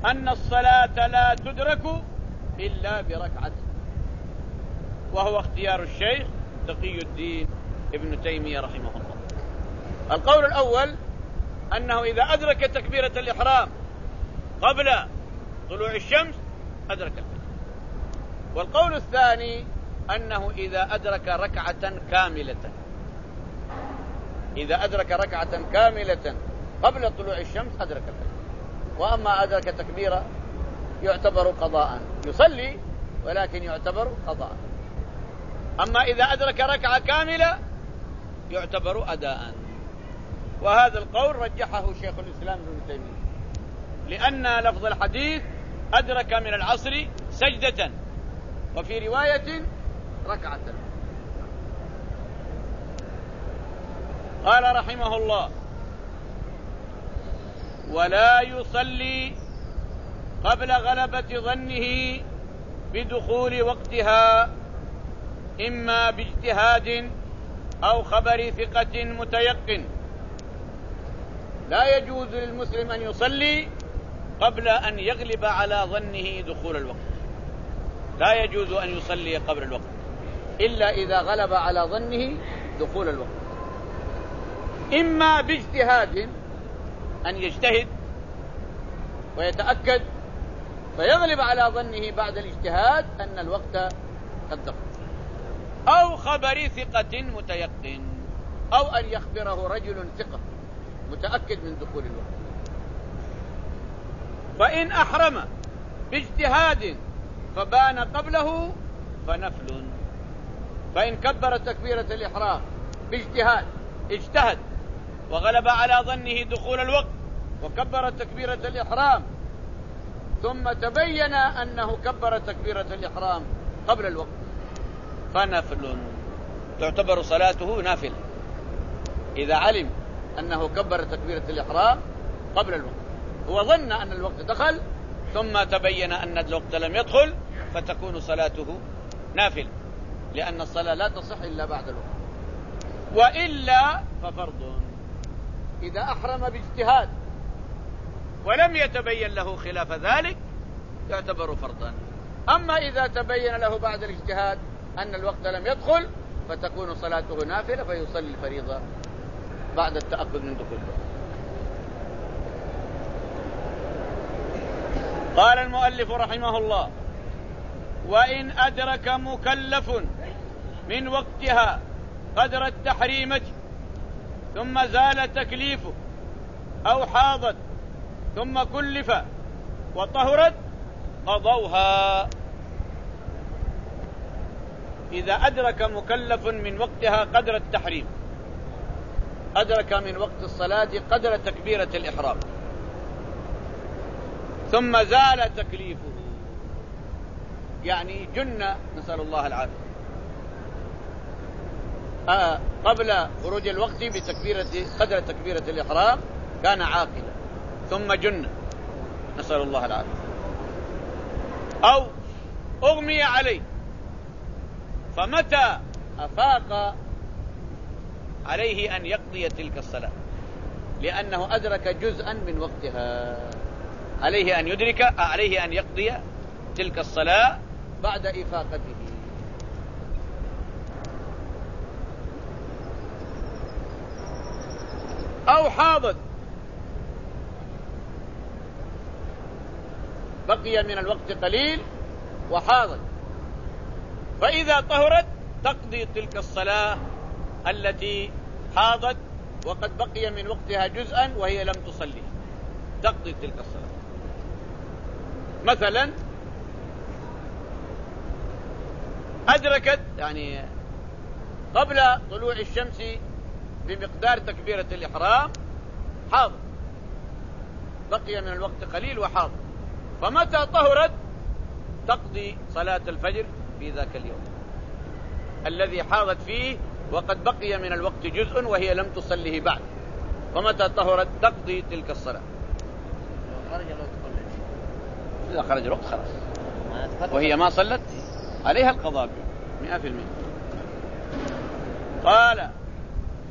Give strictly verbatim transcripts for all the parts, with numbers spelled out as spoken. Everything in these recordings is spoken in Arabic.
أن الصلاة لا تدرك إلا بركعة، وهو اختيار الشيخ تقي الدين ابن تيمية رحمه الله. القول الأول أنه إذا أدرك تكبيرة الإحرام قبل طلوع الشمس أدرك الفجر. والقول الثاني أنه إذا أدرك ركعة كاملة، إذا أدرك ركعة كاملة قبل طلوع الشمس أدرك الفجر. وأما أدرك تكبيرة يعتبر قضاء، يصلي ولكن يعتبر قضاء. أما إذا أدرك ركعة كاملة يعتبر أداء. وهذا القول رجحه شيخ الإسلام ابن تيمية، لأن لفظ الحديث أدرك من العصر سجدة، وفي رواية ركعة. قال رحمه الله: ولا يصلي قبل غلبة ظنه بدخول وقتها، إما باجتهاد أو خبر ثقة متيقن. لا يجوز للمسلم أن يصلي قبل أن يغلب على ظنه دخول الوقت، لا يجوز أن يصلي قبل الوقت إلا إذا غلب على ظنه دخول الوقت. إما باجتهاد، أن يجتهد ويتأكد فيغلب على ظنه بعد الاجتهاد أن الوقت قد دخل، أو خبر ثقة متيقن، أو أن يخبره رجل ثقة متأكد من دخول الوقت. فإن أحرم باجتهاد فبان قبله فنفل. فإن كبر تكبيرة الإحرام باجتهاد، اجتهد وغلب على ظنه دخول الوقت وكبر تكبيرة الإحرام، ثم تبين أنه كبر تكبيرة الإحرام قبل الوقت، فنفل، تعتبر صلاته نافلة. إذا علم أنه كبر تكبيرة الإحرام قبل الوقت، هو ظن أن الوقت دخل ثم تبين أن الوقت لم يدخل، فتكون صلاته نافلة، لأن الصلاة لا تصح إلا بعد الوقت. وإلا ففرض. إذا أحرم باجتهاد ولم يتبين له خلاف ذلك يعتبر فرضا. أما إذا تبين له بعد الاجتهاد أن الوقت لم يدخل فتكون صلاته نافلة، فيصلي الفريضة بعد التأكد من دخول الوقت. قال المؤلف رحمه الله: وإن أدرك مكلف من وقتها قدر التحريمة ثم زال تكليفه، أو حاضت ثم كلف وطهرت قضوها. إذا أدرك مكلف من وقتها قدر التحريم، أدرك من وقت الصلاة قدر تكبيرة الإحرام ثم زال تكليفه، يعني جن، نسأل الله العافية، آه قبل خروج الوقت بتكبيرة قدر تكبيرة الإحرام كان عاقلا ثم جن، نسأل الله العافية، أو أغمي عليه فمتى أفاق عليه أن يقضي تلك الصلاة، لأنه أدرك جزءا من وقتها، عليه أن يدرك عليه أن يقضي تلك الصلاة بعد إفاقته. أو حاضت بقي من الوقت قليل وحاضت، فإذا طهرت تقضي تلك الصلاة التي حاضت وقد بقي من وقتها جزءا وهي لم تصلي، تقضي تلك الصلاة. مثلا أدركت يعني قبل طلوع الشمس بمقدار تكبيرة الإحرام حاضر، بقي من الوقت قليل وحاضر، فمتى طهرت تقضي صلاة الفجر في ذاك اليوم الذي حاضت فيه وقد بقي من الوقت جزء وهي لم تصله بعد، فمتى طهرت تقضي تلك الصلاة. إذا خرج الوقت خلاص وهي ما صلت عليها القضاء مئة في المئة. قال: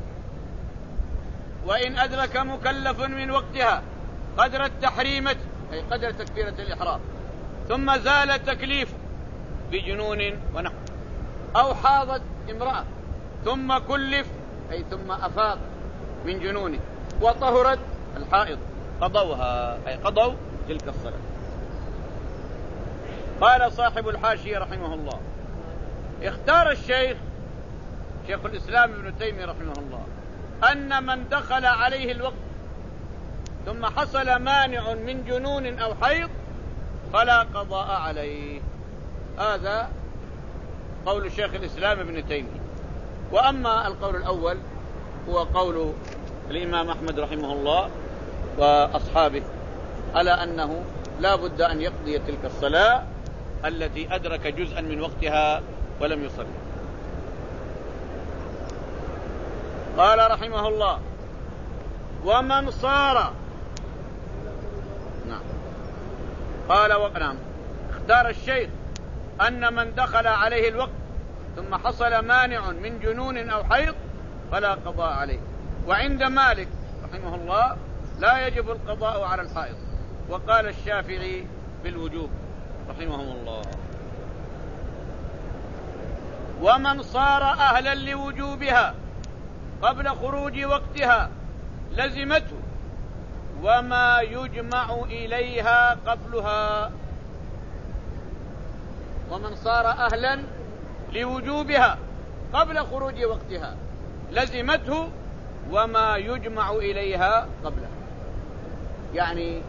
وإن أدرك مكلف من وقتها قدر التحريمة أي قدر تكبيرة الإحرام، ثم زال تكليفه بجنون ونحو، أو حاضت امرأة ثم كلف أي ثم أفاق من جنونه وطهرت الحائض قضوها أي قضوا تلك الصلاة. قال صاحب الحاشية رحمه الله: اختار الشيخ شيخ الإسلام ابن تيمية رحمه الله أن من دخل عليه الوقت ثم حصل مانع من جنون أو حيض فلا قضاء عليه. هذا قول شيخ الإسلام ابن تيمية. وأما القول الأول هو قول الإمام أحمد رحمه الله وأصحابه على أنه لا بد أن يقضي تلك الصلاة التي أدرك جزءا من وقتها ولم يصلي. قال رحمه الله: ومن صار نعم قال ونعم اختار الشيخ أن من دخل عليه الوقت ثم حصل مانع من جنون أو حيض فلا قضاء عليه. وعند مالك رحمه الله لا يجب القضاء على الحائض، وقال الشافعي بالوجوب رحمهم الله. ومن صار أهلا لوجوبها قبل خروج وقتها لزمته وما يجمع إليها قبلها. ومن صار أهلا لوجوبها قبل خروج وقتها لزمته وما يجمع إليها قبلها، يعني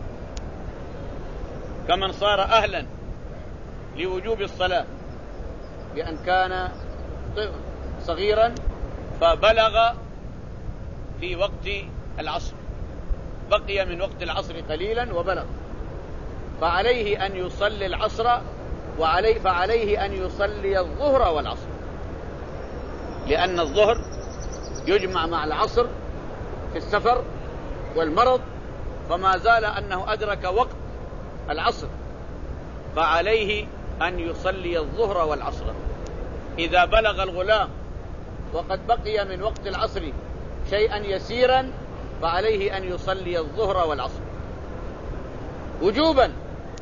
كمن صار أهلا لوجوب الصلاة بأن كان صغيرا فبلغ في وقت العصر، بقي من وقت العصر قليلا وبلغ، فعليه أن يصلي العصر وعليه فعليه أن يصلي الظهر والعصر، لأن الظهر يجمع مع العصر في السفر والمرض، فما زال أنه أدرك وقت العصر فعليه أن يصلي الظهر والعصر. إذا بلغ الغلام وقد بقي من وقت العصر شيئا يسيرا فعليه أن يصلي الظهر والعصر وجوبا.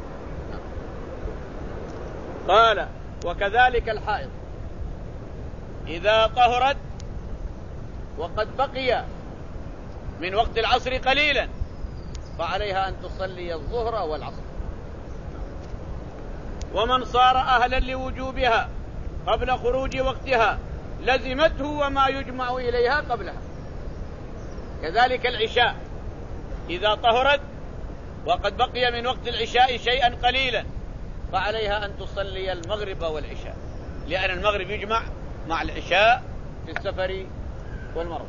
قال: وكذلك الحائض إذا طهرت وقد بقي من وقت العصر قليلا فعليها أن تصلي الظهر والعصر. ومن صار أهلا لوجوبها قبل خروج وقتها لزمته وما يجمع إليها قبلها. كذلك العشاء إذا طهرت وقد بقي من وقت العشاء شيئا قليلا فعليها أن تصلي المغرب والعشاء، لأن المغرب يجمع مع العشاء في السفر والمرض.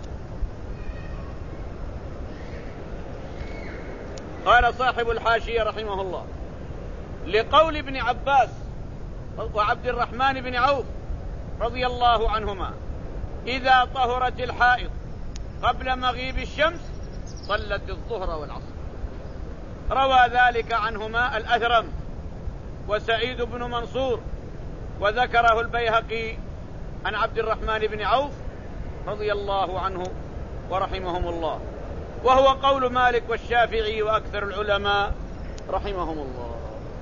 قال صاحب الحاشية رحمه الله: لقول ابن عباس وعبد الرحمن بن عوف رضي الله عنهما: إذا طهرت الحائض قبل مغيب الشمس صلت الظهر والعصر. روى ذلك عنهما الأثرم وسعيد بن منصور، وذكره البيهقي عن عبد الرحمن بن عوف رضي الله عنه ورحمهم الله، وهو قول مالك والشافعي وأكثر العلماء رحمهم الله.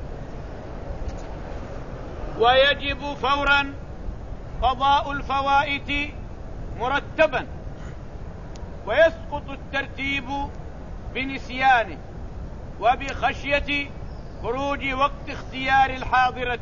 ويجب فورا قضاء الفوائت مرتبا، ويسقط الترتيب بنسيانه وبخشية خروج وقت اختيار الحاضرة.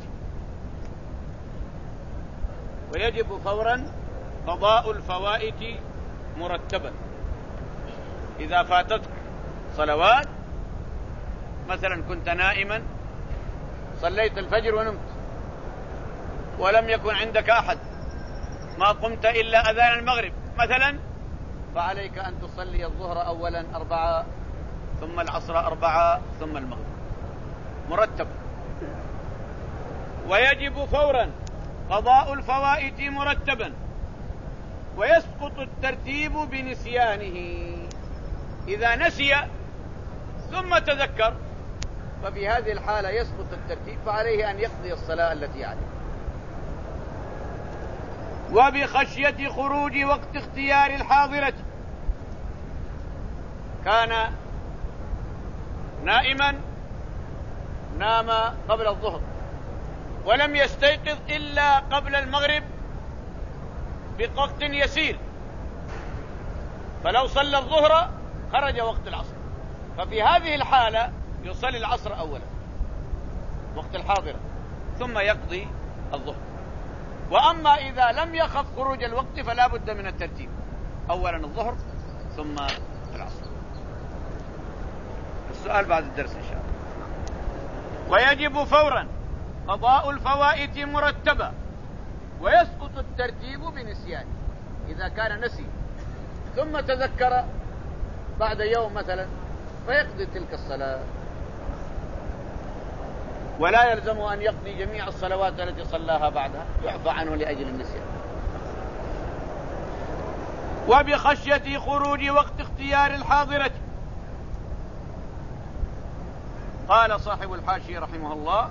ويجب فورا قضاء الفوائت مرتبا. إذا فاتتك صلوات، مثلا كنت نائما صليت الفجر ونمت ولم يكن عندك أحد، ما قمت إلا أذان المغرب مثلا، فعليك أن تصلي الظهر أولا أربعة، ثم العصر أربعة، ثم المغرب مرتب. ويجب فورا قضاء الفوائت مرتبا، ويسقط الترتيب بنسيانه. إذا نسي ثم تذكر ففي هذه الحالة يسقط الترتيب، فعليه أن يقضي الصلاة التي عليه. وبخشية خروج وقت اختيار الحاضرة، كان نائما نام قبل الظهر ولم يستيقظ إلا قبل المغرب بوقت يسير، فلو صلى الظهر خرج وقت العصر، ففي هذه الحالة يصلي العصر أولا وقت الحاضرة ثم يقضي الظهر. وأما إذا لم يخف خروج الوقت فلا بد من الترتيب، أولا الظهر ثم العصر. السؤال بعد الدرس إن شاء الله. ويجب فورا قضاء الفوائت مرتبة، ويسقط الترتيب بنسيان. إذا كان نسي ثم تذكر بعد يوم مثلا فيقضي تلك الصلاة، ولا يلزم أن يقضي جميع الصلوات التي صلاها بعدها، يعفى عنه لأجل النسيان. وبخشية خروج وقت اختيار الحاضرة، قال صاحب الحاشية رحمه الله: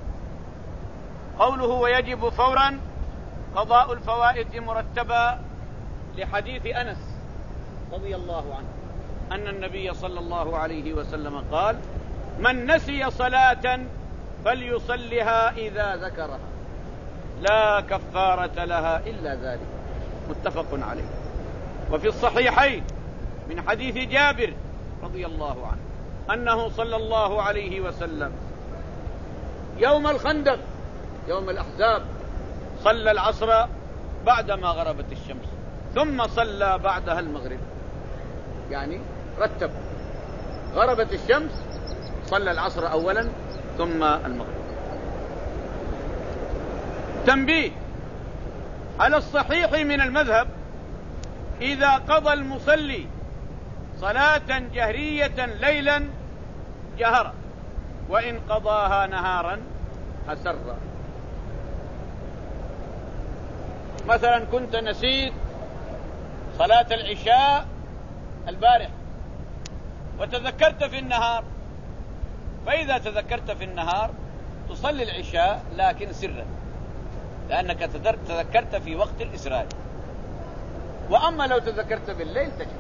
قوله ويجب فورا قضاء الفوائت مرتبا لحديث أنس رضي الله عنه أن النبي صلى الله عليه وسلم قال: من نسي صلاة فليصلها إذا ذكرها لا كفارة لها إلا ذلك، متفق عليه. وفي الصحيحين من حديث جابر رضي الله عنه أنه صلى الله عليه وسلم يوم الخندق يوم الأحزاب صلى العصر بعدما غربت الشمس ثم صلى بعدها المغرب، يعني رتب، غربت الشمس صلى العصر أولا ثم المغرب. تنبيه: على الصحيح من المذهب إذا قضى المصلي صلاة جهرية ليلا جهر، وإن قضاها نهارا أسر. مثلا كنت نسيت صلاة العشاء البارح وتذكرت في النهار، فإذا تذكرت في النهار تصلي العشاء لكن سرا، لأنك تذكرت في وقت الإسراء. وأما لو تذكرت بالليل تجب.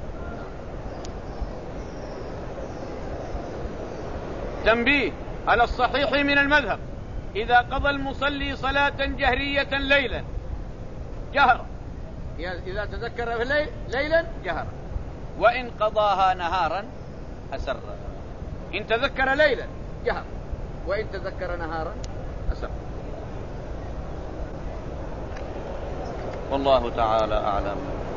تنبيه: على الصحيح من المذهب إذا قضى المصلي صلاة جهرية ليلا جهر، إذا تذكر في الليل ليلا جهر، وإن قضاها نهارا أسر. إن تذكر ليلا جهر، وإن تذكر نهارا أسر. والله تعالى أعلم.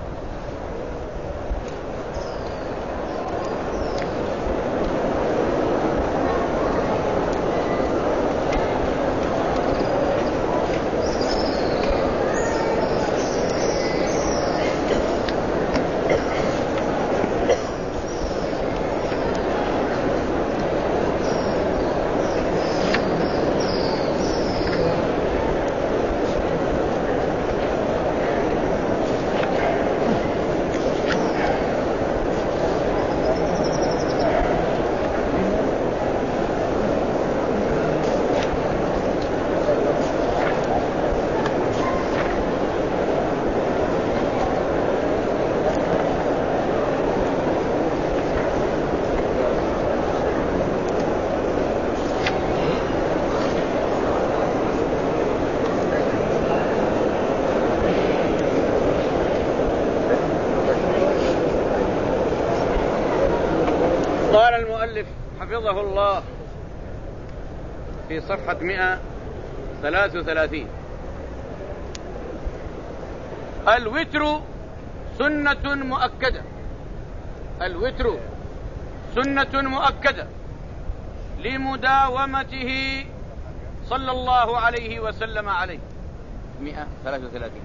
قال المؤلف حفظه الله في صفحة مئة وثلاثة وثلاثين: الوتر سنة مؤكدة. الوتر سنة مؤكدة لمداومته صلى الله عليه وسلم عليه. مئة وثلاثة وثلاثين: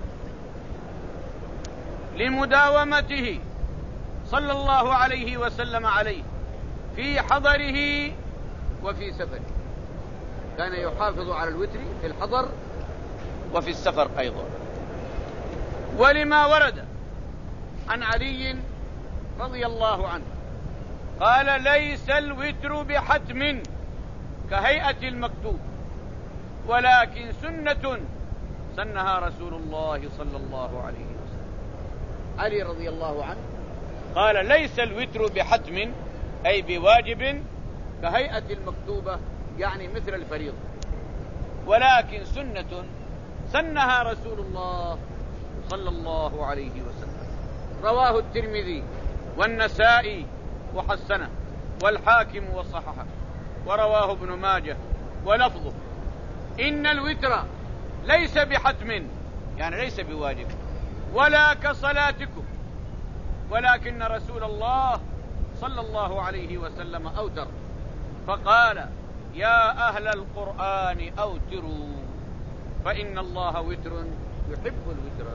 لمداومته صلى الله عليه وسلم عليه في حضره وفي سفره. كان يحافظ على الوتر في الحضر وفي السفر أيضا. ولما ورد عن علي رضي الله عنه قال: ليس الوتر بحتم كهيئة المكتوب، ولكن سنة سنها رسول الله صلى الله عليه وسلم. علي رضي الله عنه قال: ليس الوتر بحتم أي بواجب كهيئة المكتوبة يعني مثل الفريضة، ولكن سنة سنها رسول الله صلى الله عليه وسلم. رواه الترمذي والنسائي وحسنه، والحاكم وصححه، ورواه ابن ماجه ولفظه: إن الوتر ليس بحتم، يعني ليس بواجب، ولا كصلاتكم، ولكن رسول الله صلى الله عليه وسلم أوتر فقال: يا أهل القرآن أوتروا فإن الله وتر يحب الوتر.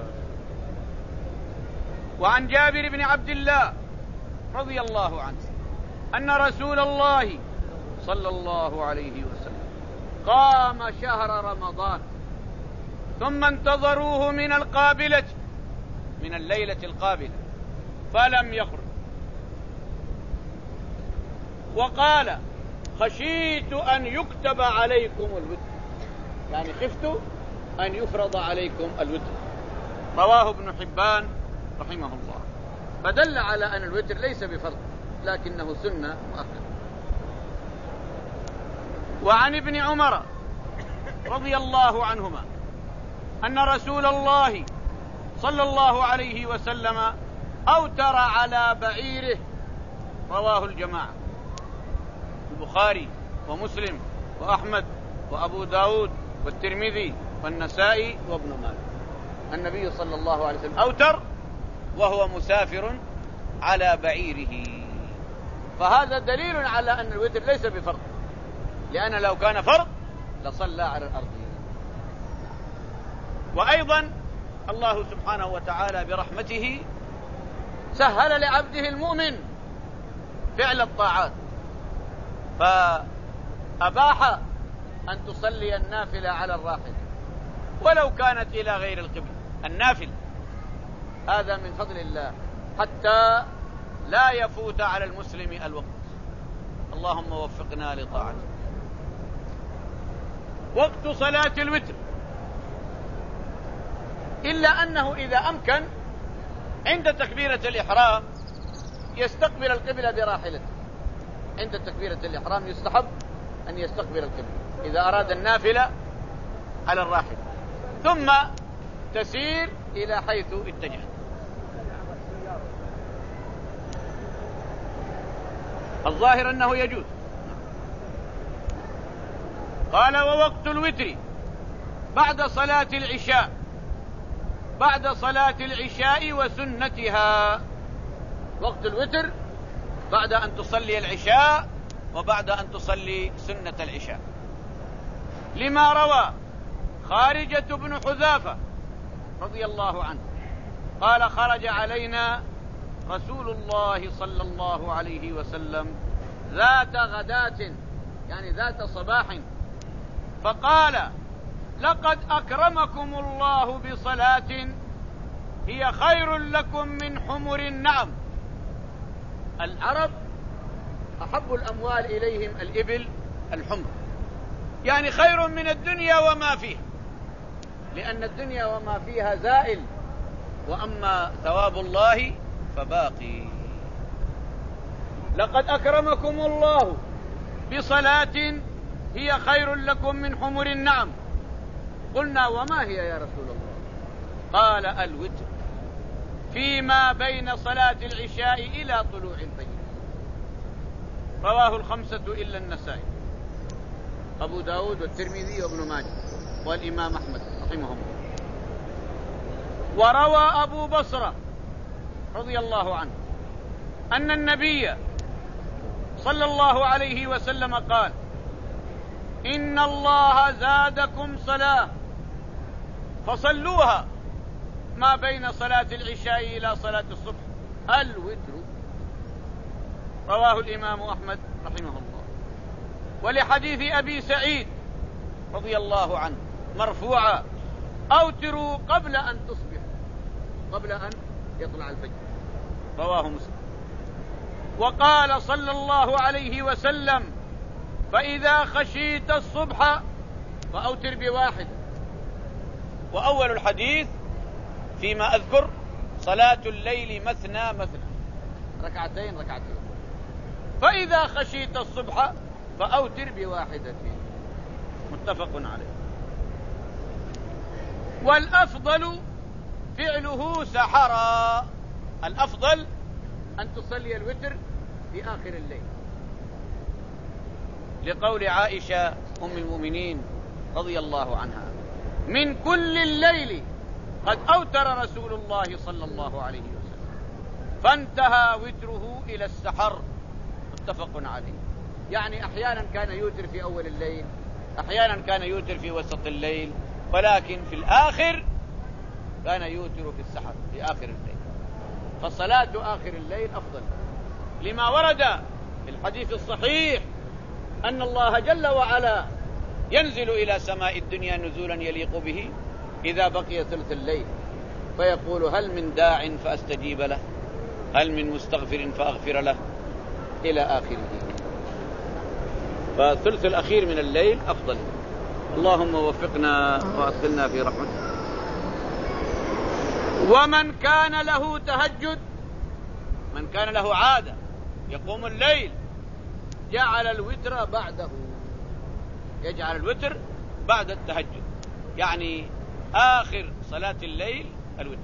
وعن جابر بن عبد الله رضي الله عنه أن رسول الله صلى الله عليه وسلم قام شهر رمضان ثم انتظروه من القابلة، من الليلة القابلة، فلم يخرج، وقال: خشيت أن يكتب عليكم الوتر، يعني خفت أن يفرض عليكم الوتر. رواه ابن حبان رحمه الله. فدل على أن الوتر ليس بفرض لكنه سنة مؤكدة. وعن ابن عمر رضي الله عنهما أن رسول الله صلى الله عليه وسلم أوتر على بعيره، رواه الجماعة، البخاري ومسلم وأحمد وأبو داود والترمذي والنسائي وابن ماجه. النبي صلى الله عليه وسلم أوتر وهو مسافر على بعيره، فهذا دليل على أن الوتر ليس بفرض، لأن لو كان فرض لصلى على الأرض. وأيضا الله سبحانه وتعالى برحمته سهل لعبده المؤمن فعل الطاعات، فأباح أن تصلي النافلة على الراحلة ولو كانت إلى غير القبلة. النافل هذا من فضل الله حتى لا يفوت على المسلم الوقت. اللهم وفقنا لطاعته. وقت صلاة الوتر، إلا أنه إذا أمكن عند تكبيرة الإحرام يستقبل القبلة براحلته. عند تكبيرة الإحرام يستحب أن يستقبل القبلة إذا أراد النافلة على الراحلة، ثم تسير إلى حيث اتجهت. الظاهر أنه يجوز. قال: ووقت الوتر بعد صلاة العشاء، بعد صلاة العشاء وسنتها. وقت الوتر بعد أن تصلي العشاء وبعد أن تصلي سنة العشاء، لما روى خارجة بن حذافة رضي الله عنه قال: خرج علينا رسول الله صلى الله عليه وسلم ذات غداة، يعني ذات صباح، فقال: لقد أكرمكم الله بصلاة هي خير لكم من حمر النعم. العرب أحب الأموال إليهم الإبل الحمر، يعني خير من الدنيا وما فيها، لأن الدنيا وما فيها زائل، وأما ثواب الله فباقي. لقد أكرمكم الله بصلاة هي خير لكم من حمر النعم. قلنا: وما هي يا رسول الله؟ قال: الوتر فيما بين صلاة العشاء إلى طلوع الفجر. رواه الخمسة إلا النسائي، أبو داود والترمذي وابن ماجه والإمام أحمد رحمهم الله. وروى أبو بصرة رضي الله عنه أن النبي صلى الله عليه وسلم قال: إن الله زادكم صلاة فصلوها ما بين صلاة العشاء إلى صلاة الصبح، الوتر. رواه الإمام أحمد رحمه الله. ولحديث أبي سعيد رضي الله عنه مرفوعا: أوتروا قبل أن تصبحوا، قبل أن يطلع الفجر. رواه مسلم. وقال صلى الله عليه وسلم: فإذا خشيت الصبح فأوتر بواحد. وأول الحديث فيما أذكر صلاة الليل مثنى مثنى، ركعتين ركعتين. فإذا خشيت الصبح فأوتر بواحدة. متفق عليه. والأفضل فعله سحرا، الأفضل أن تصلي الوتر في آخر الليل، لقول عائشة أم المؤمنين رضي الله عنها: من كل الليل قد أوتر رسول الله صلى الله عليه وسلم فانتهى وتره إلى السحر. متفق عليه. يعني أحيانا كان يوتر في أول الليل، أحيانا كان يوتر في وسط الليل، ولكن في الآخر كان يوتر في السحر في آخر الليل. فصلاة آخر الليل أفضل، لما ورد في الحديث الصحيح أن الله جل وعلا ينزل إلى سماء الدنيا نزولا يليق به إذا بقي ثلث الليل، فيقول: هل من داع فأستجيب له، هل من مستغفر فأغفر له، إلى آخره. فالثلث الأخير من الليل أفضل. اللهم وفقنا وأدخلنا في رحمتك. ومن كان له تهجد، من كان له عادة يقوم الليل، جعل الوتر بعده، يجعل الوتر بعد التهجد، يعني آخر صلاة الليل الوتر.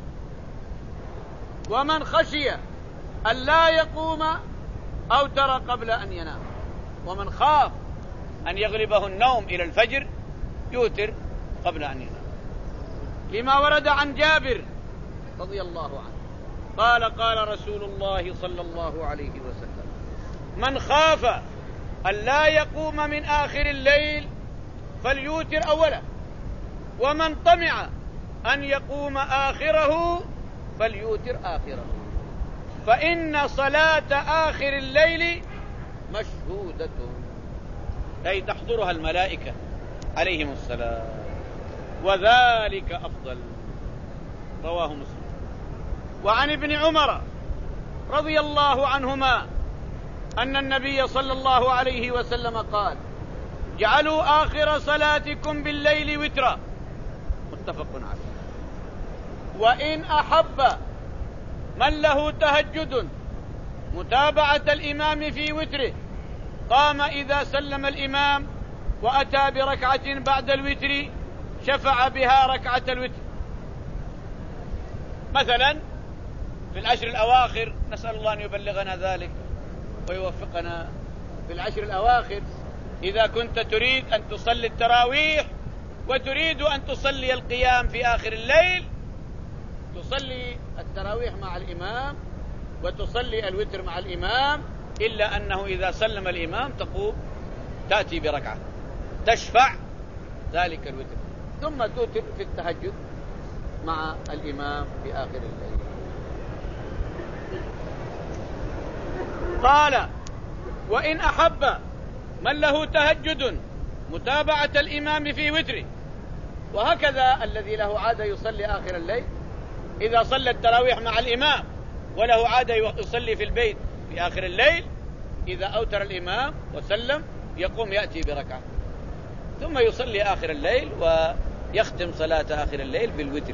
ومن خشي أن لا يقوم أوتر قبل أن ينام، ومن خاف أن يغلبه النوم إلى الفجر يوتر قبل أن ينام، لما ورد عن جابر رضي الله عنه قال: قال رسول الله صلى الله عليه وسلم: من خاف أن لا يقوم من آخر الليل فليوتر أوله، ومن طمع أن يقوم آخره فليوتر آخره، فإن صلاة آخر الليل مشهودة، أي تحضرها الملائكة عليهم السلام، وذلك أفضل. رواه مسلم. وعن ابن عمر رضي الله عنهما أن النبي صلى الله عليه وسلم قال: جعلوا آخر صلاتكم بالليل وترا. متفق عليه. وإن أحب من له تهجد متابعة الإمام في وتره قام إذا سلم الإمام وأتى بركعة بعد الوتر شفع بها ركعة الوتر. مثلا في العشر الأواخر، نسأل الله أن يبلغنا ذلك ويوفقنا. في العشر الأواخر إذا كنت تريد أن تصلي التراويح وتريد أن تصلي القيام في آخر الليل، تصلي التراويح مع الإمام وتصلي الوتر مع الإمام، إلا أنه إذا سلم الإمام تقوم تأتي بركعة تشفع ذلك الوتر، ثم توتر في التهجد مع الإمام في آخر الليل. قال: وإن أحب من له تهجد متابعة الإمام في وتره. وهكذا الذي له عادة يصلي آخر الليل إذا صلى التراويح مع الإمام وله عادة يصلي في البيت في آخر الليل، إذا أوتر الإمام وسلم يقوم يأتي بركعة ثم يصلي آخر الليل ويختم صلاة آخر الليل بالوتر.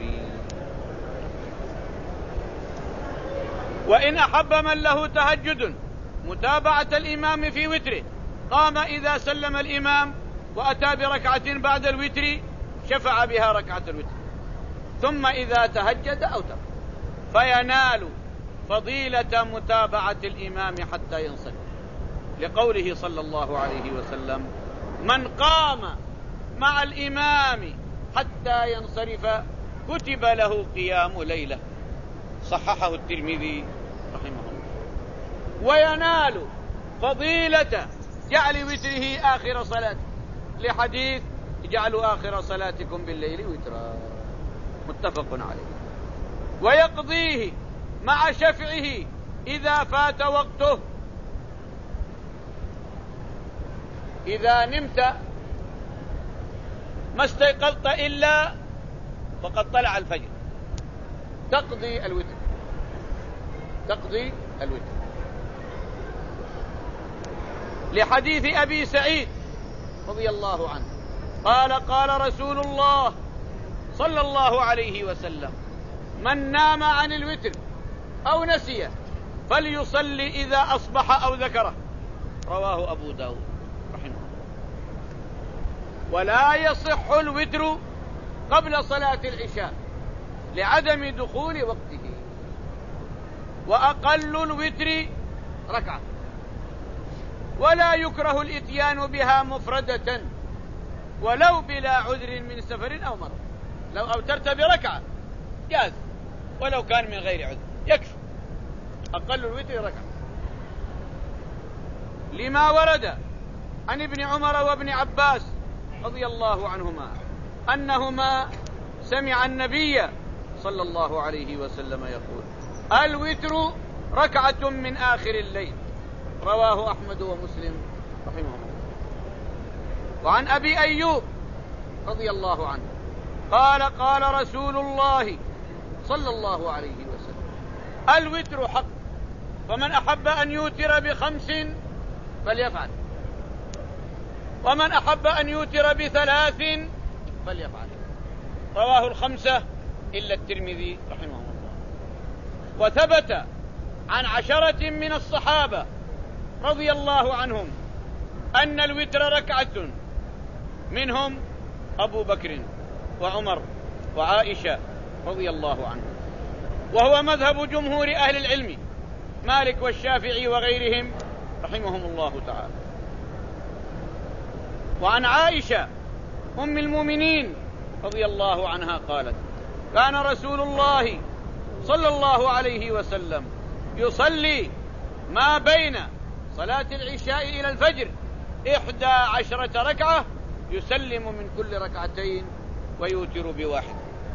وإن أحب من له تهجد متابعة الإمام في وتره قام إذا سلم الإمام وأتى بركعة بعد الوتر شفع بها ركعة الوتر، ثم إذا تهجد أوتر، فينال فضيلة متابعة الإمام حتى ينصرف، لقوله صلى الله عليه وسلم: من قام مع الإمام حتى ينصرف كتب له قيام ليلة. صححه الترمذي رحمه الله. وينال فضيلة جعل وتره آخر صلاته، لحديث: اجعلوا آخر صلاتكم بالليل وترا. متفق عليه. ويقضيه مع شفعه إذا فات وقته. إذا نمت ما استيقظت إلا فقد طلع الفجر تقضي الوتر، تقضي الوتر، لحديث أبي سعيد رضي الله عنه قال: قال رسول الله صلى الله عليه وسلم: من نام عن الوتر أو نسيه فليصلي إذا أصبح أو ذكره. رواه أبو داود رحمه الله. ولا يصح الوتر قبل صلاة العشاء لعدم دخول وقته. وأقل الوتر ركعة، ولا يكره الإتيان بها مفردة ولو بلا عذر من سفر أو مرض. لو أوترت بركعة جاز ولو كان من غير عذر يكفي. أقل الوتر ركعة، لما ورد عن ابن عمر وابن عباس رضي الله عنهما أنهما سمع النبي صلى الله عليه وسلم يقول: الوتر ركعة من آخر الليل. رواه أحمد ومسلم رحمه الله. وعن أبي أيوب رضي الله عنه قال: قال رسول الله صلى الله عليه وسلم: الوتر حق، فمن أحب أن يوتر بخمس فليفعل، ومن أحب أن يوتر بثلاث فليفعل. رواه الخمسة إلا الترمذي رحمه الله. وثبت عن عشرة من الصحابة رضي الله عنهم أن الوتر ركعة، منهم أبو بكر وعمر وعائشة رضي الله عنهم، وهو مذهب جمهور أهل العلم مالك والشافعي وغيرهم رحمهم الله تعالى. وعن عائشة أم المؤمنين رضي الله عنها قالت: كان رسول الله صلى الله عليه وسلم يصلي ما بين صلاة العشاء إلى الفجر إحدى عشرة ركعة، يسلم من كل ركعتين ويوتر بواحد.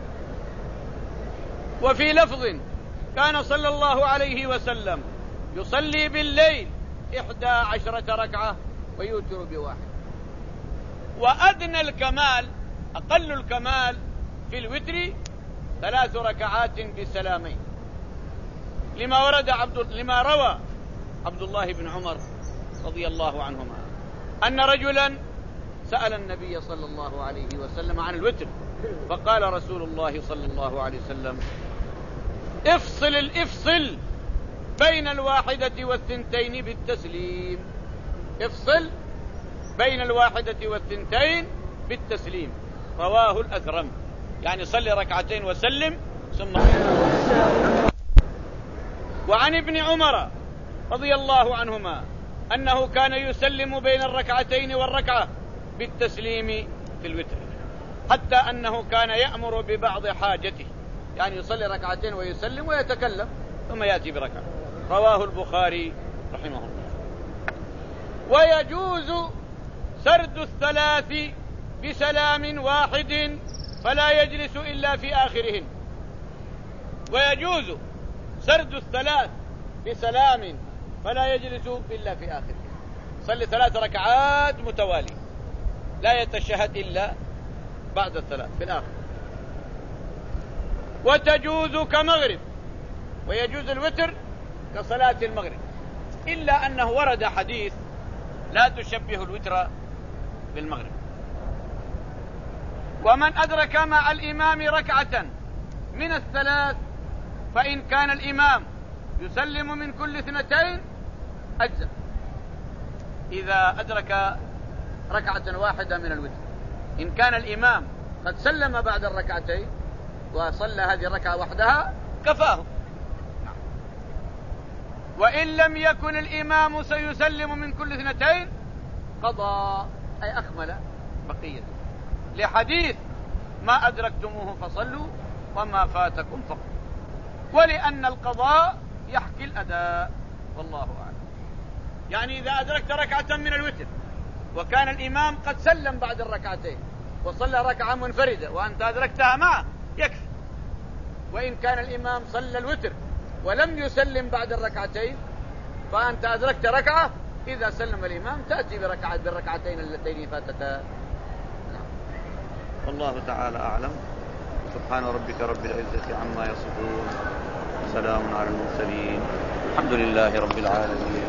وفي لفظ: كان صلى الله عليه وسلم يصلي بالليل إحدى عشرة ركعة ويوتر بواحد. وأدنى الكمال، أقل الكمال في الوتر ثلاث ركعات بسلامين، لما ورد عبد لما روى عبد الله بن عمر رضي الله عنهما أن رجلا سأل النبي صلى الله عليه وسلم عن الوتر، فقال رسول الله صلى الله عليه وسلم: افصل الافصل بين الواحدة والثنتين بالتسليم. افصل بين الواحدة والثنتين بالتسليم. رواه الأثرم، يعني صلي ركعتين وسلم ثم. وعن ابن عمر رضي الله عنهما أنه كان يسلم بين الركعتين والركعة بالتسليم في الوتر، حتى أنه كان يأمر ببعض حاجته، يعني يصلي ركعتين ويسلم ويتكلم ثم يأتي بركعة. رواه البخاري رحمه الله. ويجوز سرد الثلاث بسلام واحد فلا يجلس إلا في آخرهن. ويجوز سرد الثلاث بسلام فلا يجلس إلا في آخرهن. صلي ثلاث ركعات متوالية لا يتشهد إلا بعد الثلاث في الآخر. وتجوز كمغرب، ويجوز الوتر كصلاة المغرب، إلا أنه ورد حديث لا تشبه الوتر بالمغرب. ومن أدرك مع الإمام ركعة من الثلاث فإن كان الإمام يسلم من كل اثنتين أجزأ، إذا أدرك ركعة واحدة من الوتر. إن كان الإمام قد سلم بعد الركعتين وصلى هذه الركعة وحدها كفاه. وإن لم يكن الإمام سيسلم من كل اثنتين قضى، أي أكمل بقية، لحديث ما أدركتموه فصلوا وما فاتكم فقط، ولأن القضاء يحكي الأداء والله أعلم. يعني إذا أدركت ركعة من الوتر وكان الإمام قد سلم بعد الركعتين وصلى ركعة منفردة وأنت أدركتها معه يكفي. وإن كان الإمام صلى الوتر ولم يسلم بعد الركعتين فأنت أدركت ركعة، إذا سلم الإمام تأتي بركعة بالركعتين اللتين فاتتا. والله تعالى أعلم. سبحان ربك رب العزة عما يصفون، سلام على المرسلين، الحمد لله رب العالمين.